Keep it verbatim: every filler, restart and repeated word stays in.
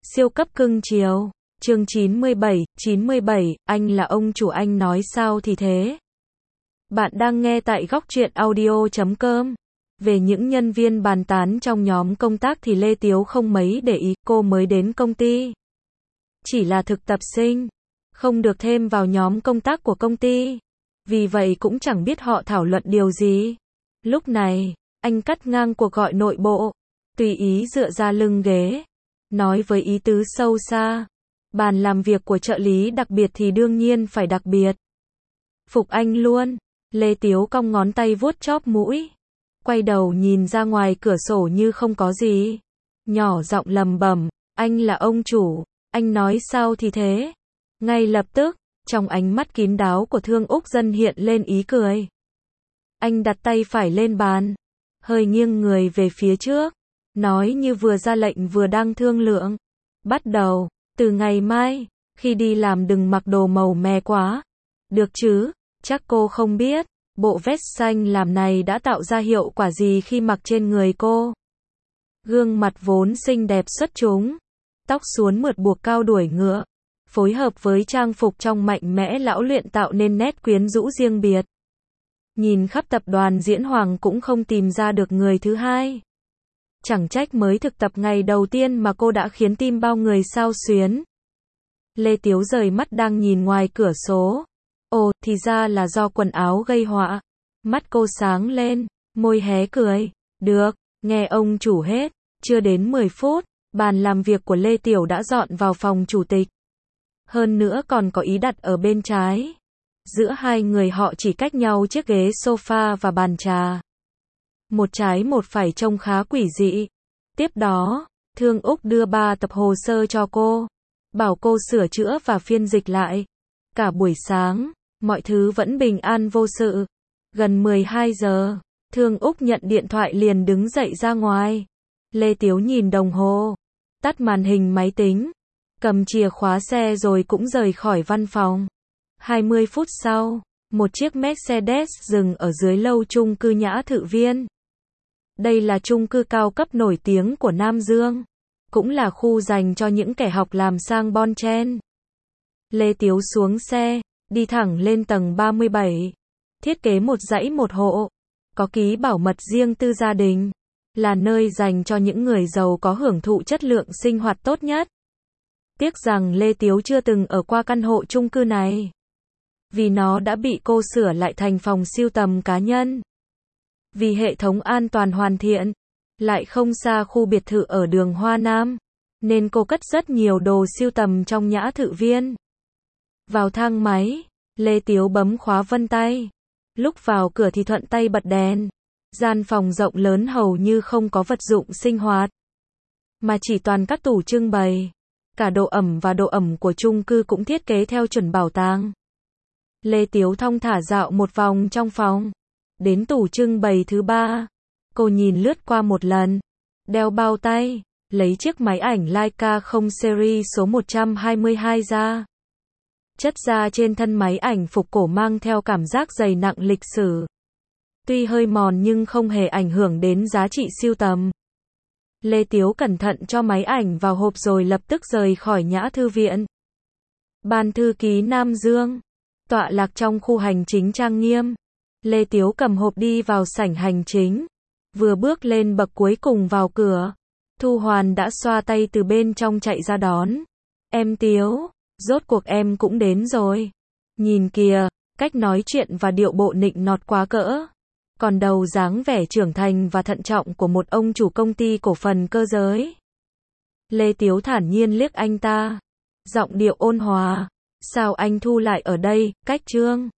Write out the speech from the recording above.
Siêu cấp cưng chiều. Chương chín mươi bảy, chín mươi bảy, anh là ông chủ, anh nói sao thì thế. Bạn đang nghe tại góc truyện audio chấm com. Về những nhân viên bàn tán trong nhóm công tác thì Lê Tiếu không mấy để ý, cô mới đến công ty. Chỉ là thực tập sinh, không được thêm vào nhóm công tác của công ty. Vì vậy cũng chẳng biết họ thảo luận điều gì. Lúc này, anh cắt ngang cuộc gọi nội bộ, tùy ý dựa ra lưng ghế, nói với ý tứ sâu xa. Bàn làm việc của trợ lý đặc biệt thì đương nhiên phải đặc biệt. Phục anh luôn. Lê Tiếu cong ngón tay vuốt chóp mũi, quay đầu nhìn ra ngoài cửa sổ như không có gì, nhỏ giọng lầm bầm, anh là ông chủ, anh nói sao thì thế. Ngay lập tức, trong ánh mắt kín đáo của Thương Úc Dân hiện lên ý cười. Anh đặt tay phải lên bàn, hơi nghiêng người về phía trước, nói như vừa ra lệnh vừa đang thương lượng. Bắt đầu, từ ngày mai, khi đi làm đừng mặc đồ màu mè quá. Được chứ, chắc cô không biết, bộ vest xanh làm này đã tạo ra hiệu quả gì khi mặc trên người cô. Gương mặt vốn xinh đẹp xuất chúng, tóc suốn mượt buộc cao đuổi ngựa, phối hợp với trang phục trong mạnh mẽ lão luyện tạo nên nét quyến rũ riêng biệt. Nhìn khắp tập đoàn Diễn Hoàng cũng không tìm ra được người thứ hai. Chẳng trách mới thực tập ngày đầu tiên mà cô đã khiến tim bao người xao xuyến. Lê Tiếu rời mắt đang nhìn ngoài cửa sổ. Ồ, thì ra là do quần áo gây họa. Mắt cô sáng lên, môi hé cười. Được, nghe ông chủ hết. Chưa đến mười phút, bàn làm việc của Lê Tiểu đã dọn vào phòng chủ tịch. Hơn nữa còn có ý đặt ở bên trái. Giữa hai người họ chỉ cách nhau chiếc ghế sofa và bàn trà. Một trái một phải trông khá quỷ dị. Tiếp đó, Thương Úc đưa ba tập hồ sơ cho cô, bảo cô sửa chữa và phiên dịch lại. Cả buổi sáng, mọi thứ vẫn bình an vô sự. Gần mười hai giờ, Thương Úc nhận điện thoại liền đứng dậy ra ngoài. Lê Tiếu nhìn đồng hồ, tắt màn hình máy tính, cầm chìa khóa xe rồi cũng rời khỏi văn phòng. hai mươi phút sau, một chiếc Mercedes dừng ở dưới lầu chung cư Nhã Thự Viên. Đây là chung cư cao cấp nổi tiếng của Nam Dương, cũng là khu dành cho những kẻ học làm sang bon chen. Lê Tiếu xuống xe, đi thẳng lên tầng ba mươi bảy, thiết kế một dãy một hộ, có ký bảo mật riêng tư gia đình, là nơi dành cho những người giàu có hưởng thụ chất lượng sinh hoạt tốt nhất. Tiếc rằng Lê Tiếu chưa từng ở qua căn hộ chung cư này, vì nó đã bị cô sửa lại thành phòng sưu tầm cá nhân. Vì hệ thống an toàn hoàn thiện, lại không xa khu biệt thự ở đường Hoa Nam, nên cô cất rất nhiều đồ sưu tầm trong Nhã Thự Viên. Vào thang máy, Lê Tiếu bấm khóa vân tay. Lúc vào cửa thì thuận tay bật đèn. Gian phòng rộng lớn hầu như không có vật dụng sinh hoạt, mà chỉ toàn các tủ trưng bày. Cả độ ẩm và độ ẩm của chung cư cũng thiết kế theo chuẩn bảo tàng. Lê Tiếu thong thả dạo một vòng trong phòng. Đến tủ trưng bày thứ ba, cô nhìn lướt qua một lần, đeo bao tay, lấy chiếc máy ảnh Leica không series số một trăm hai mươi hai ra. Chất da trên thân máy ảnh phục cổ mang theo cảm giác dày nặng lịch sử. Tuy hơi mòn nhưng không hề ảnh hưởng đến giá trị sưu tầm. Lê Tiếu cẩn thận cho máy ảnh vào hộp rồi lập tức rời khỏi Nhã Thư Viện. Ban thư ký Nam Dương, tọa lạc trong khu hành chính trang nghiêm. Lê Tiếu cầm hộp đi vào sảnh hành chính. Vừa bước lên bậc cuối cùng vào cửa, Thu Hoàn đã xoa tay từ bên trong chạy ra đón. Em Tiếu, rốt cuộc em cũng đến rồi. Nhìn kìa, cách nói chuyện và điệu bộ nịnh nọt quá cỡ. Còn đầu dáng vẻ trưởng thành và thận trọng của một ông chủ công ty cổ phần cơ giới. Lê Tiếu thản nhiên liếc anh ta, giọng điệu ôn hòa. Sao anh Thu lại ở đây, cách Trương?